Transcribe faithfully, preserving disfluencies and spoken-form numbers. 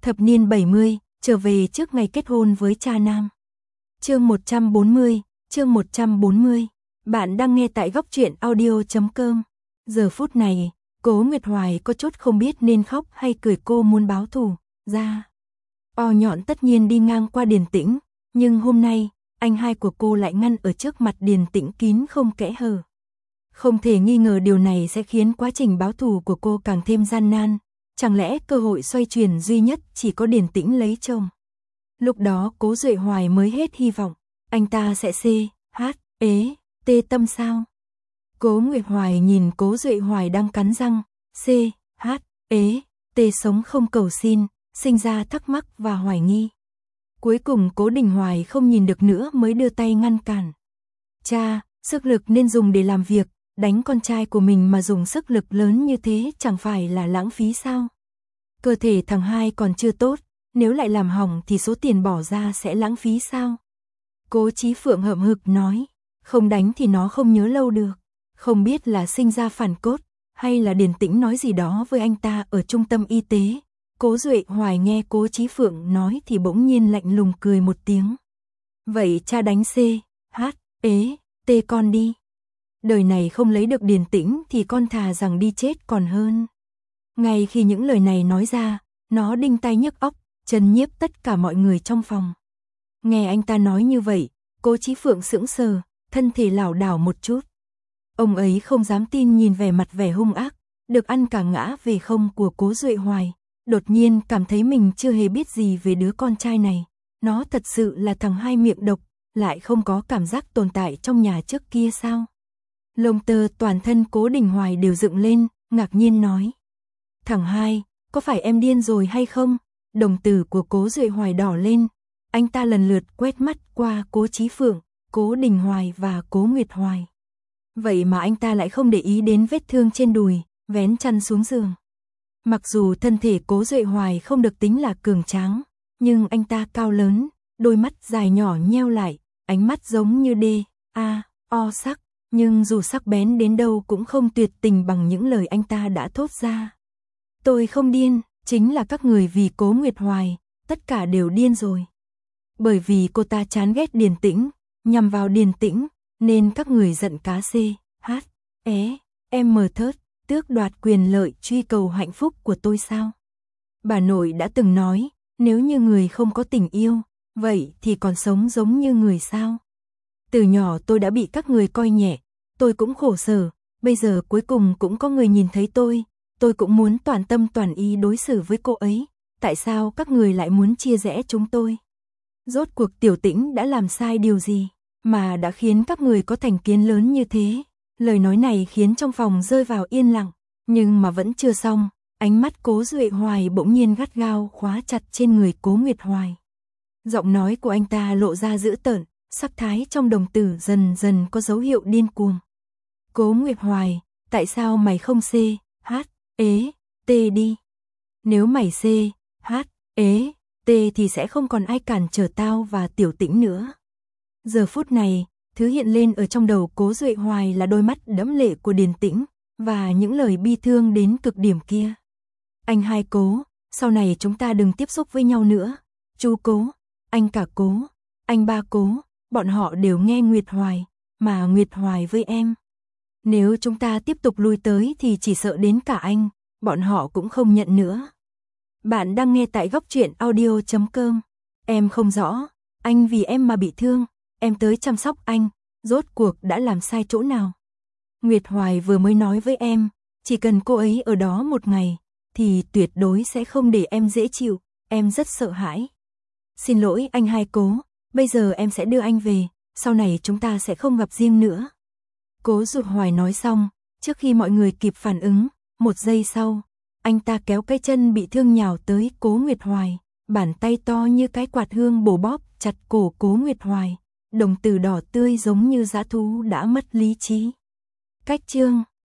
Thập niên bảy mươi, trở về trước ngày kết hôn với cha nam. Chương một trăm bốn mươi, chương một trăm bốn mươi. Bạn đang nghe tại góc truyện audio chấm com. Giờ phút này, Cố Nguyệt Hoài có chút không biết nên khóc hay cười, cô muốn báo thù ra. O Nhọn tất nhiên đi ngang qua Điền Tĩnh, nhưng hôm nay, anh hai của cô lại ngăn ở trước mặt Điền Tĩnh kín không kẽ hở. Không thể nghi ngờ điều này sẽ khiến quá trình báo thù của cô càng thêm gian nan. Chẳng lẽ cơ hội xoay chuyển duy nhất chỉ có Điền Tĩnh lấy chồng? Lúc đó Cố Duệ Hoài mới hết hy vọng, anh ta sẽ xê, hát, ế, tê tâm sao? Cố Nguyệt Hoài nhìn Cố Duệ Hoài đang cắn răng, xê, hát, ế, tê sống không cầu xin, sinh ra thắc mắc và hoài nghi. Cuối cùng Cố Đình Hoài không nhìn được nữa mới đưa tay ngăn cản. Cha, sức lực nên dùng để làm việc, đánh con trai của mình mà dùng sức lực lớn như thế chẳng phải là lãng phí sao? Cơ thể thằng hai còn chưa tốt, nếu lại làm hỏng thì số tiền bỏ ra sẽ lãng phí sao? Cố Chí Phượng hậm hực nói, không đánh thì nó không nhớ lâu được. Không biết là sinh ra phản cốt, hay là Điền Tĩnh nói gì đó với anh ta ở trung tâm y tế. Cố Duệ Hoài nghe Cố Chí Phượng nói thì bỗng nhiên lạnh lùng cười một tiếng. Vậy cha đánh xê, hát, ế, tê con đi. Đời này không lấy được Điền Tĩnh thì con thà rằng đi chết còn hơn. Ngay khi những lời này nói ra, nó đinh tai nhức óc, chấn nhiếp tất cả mọi người trong phòng. Nghe anh ta nói như vậy, Cố Chí Phượng sững sờ, thân thể lảo đảo một chút. Ông ấy không dám tin nhìn vẻ mặt vẻ hung ác, được ăn cả ngã về không của Cố Duệ Hoài, đột nhiên cảm thấy mình chưa hề biết gì về đứa con trai này. Nó thật sự là thằng hai miệng độc, lại không có cảm giác tồn tại trong nhà trước kia sao? Lông tơ toàn thân Cố Đình Hoài đều dựng lên, ngạc nhiên nói. Thằng hai, có phải em điên rồi hay không? Đồng tử của Cố Duệ Hoài đỏ lên, anh ta lần lượt quét mắt qua Cố Chí Phượng, Cố Đình Hoài và Cố Nguyệt Hoài. Vậy mà anh ta lại không để ý đến vết thương trên đùi, vén chăn xuống giường. Mặc dù thân thể Cố Duệ Hoài không được tính là cường tráng, nhưng anh ta cao lớn, đôi mắt dài nhỏ nheo lại, ánh mắt giống như đê, a, o sắc, nhưng dù sắc bén đến đâu cũng không tuyệt tình bằng những lời anh ta đã thốt ra. Tôi không điên, chính là các người vì Cố Nguyệt Hoài, tất cả đều điên rồi. Bởi vì cô ta chán ghét Điền Tĩnh, nhằm vào Điền Tĩnh, nên các người giận cá xê, hát, é, em mờ thớt, tước đoạt quyền lợi truy cầu hạnh phúc của tôi sao? Bà nội đã từng nói, nếu như người không có tình yêu, vậy thì còn sống giống như người sao? Từ nhỏ tôi đã bị các người coi nhẹ, tôi cũng khổ sở, bây giờ cuối cùng cũng có người nhìn thấy tôi, tôi cũng muốn toàn tâm toàn ý đối xử với cô ấy, tại sao các người lại muốn chia rẽ chúng tôi? Rốt cuộc Tiểu Tĩnh đã làm sai điều gì, mà đã khiến các người có thành kiến lớn như thế? Lời nói này khiến trong phòng rơi vào yên lặng, nhưng mà vẫn chưa xong, ánh mắt Cố Duệ Hoài bỗng nhiên gắt gao khóa chặt trên người Cố Nguyệt Hoài. Giọng nói của anh ta lộ ra dữ tợn, sắc thái trong đồng tử dần dần có dấu hiệu điên cuồng. Cố Nguyệt Hoài, tại sao mày không xê, hát, ế, tê đi? Nếu mày xê, hát, ế, tê thì sẽ không còn ai cản trở tao và Tiểu Tĩnh nữa. Giờ phút này, thứ hiện lên ở trong đầu Cố Duệ Hoài là đôi mắt đẫm lệ của Điền Tĩnh, và những lời bi thương đến cực điểm kia. Anh hai Cố, sau này chúng ta đừng tiếp xúc với nhau nữa. Chú Cố, anh cả Cố, anh ba Cố, bọn họ đều nghe Nguyệt Hoài, mà Nguyệt Hoài với em. Nếu chúng ta tiếp tục lui tới thì chỉ sợ đến cả anh, bọn họ cũng không nhận nữa. Bạn đang nghe tại góc truyện audio chấm com. Em không rõ, anh vì em mà bị thương, em tới chăm sóc anh, rốt cuộc đã làm sai chỗ nào? Nguyệt Hoài vừa mới nói với em, chỉ cần cô ấy ở đó một ngày, thì tuyệt đối sẽ không để em dễ chịu, em rất sợ hãi. Xin lỗi anh hai Cố, bây giờ em sẽ đưa anh về, sau này chúng ta sẽ không gặp riêng nữa. Cố Duệ Hoài nói xong, trước khi mọi người kịp phản ứng, một giây sau, anh ta kéo cái chân bị thương nhào tới Cố Nguyệt Hoài, bàn tay to như cái quạt hương bổ bóp chặt cổ Cố Nguyệt Hoài, đồng tử đỏ tươi giống như dã thú đã mất lý trí. Cách chương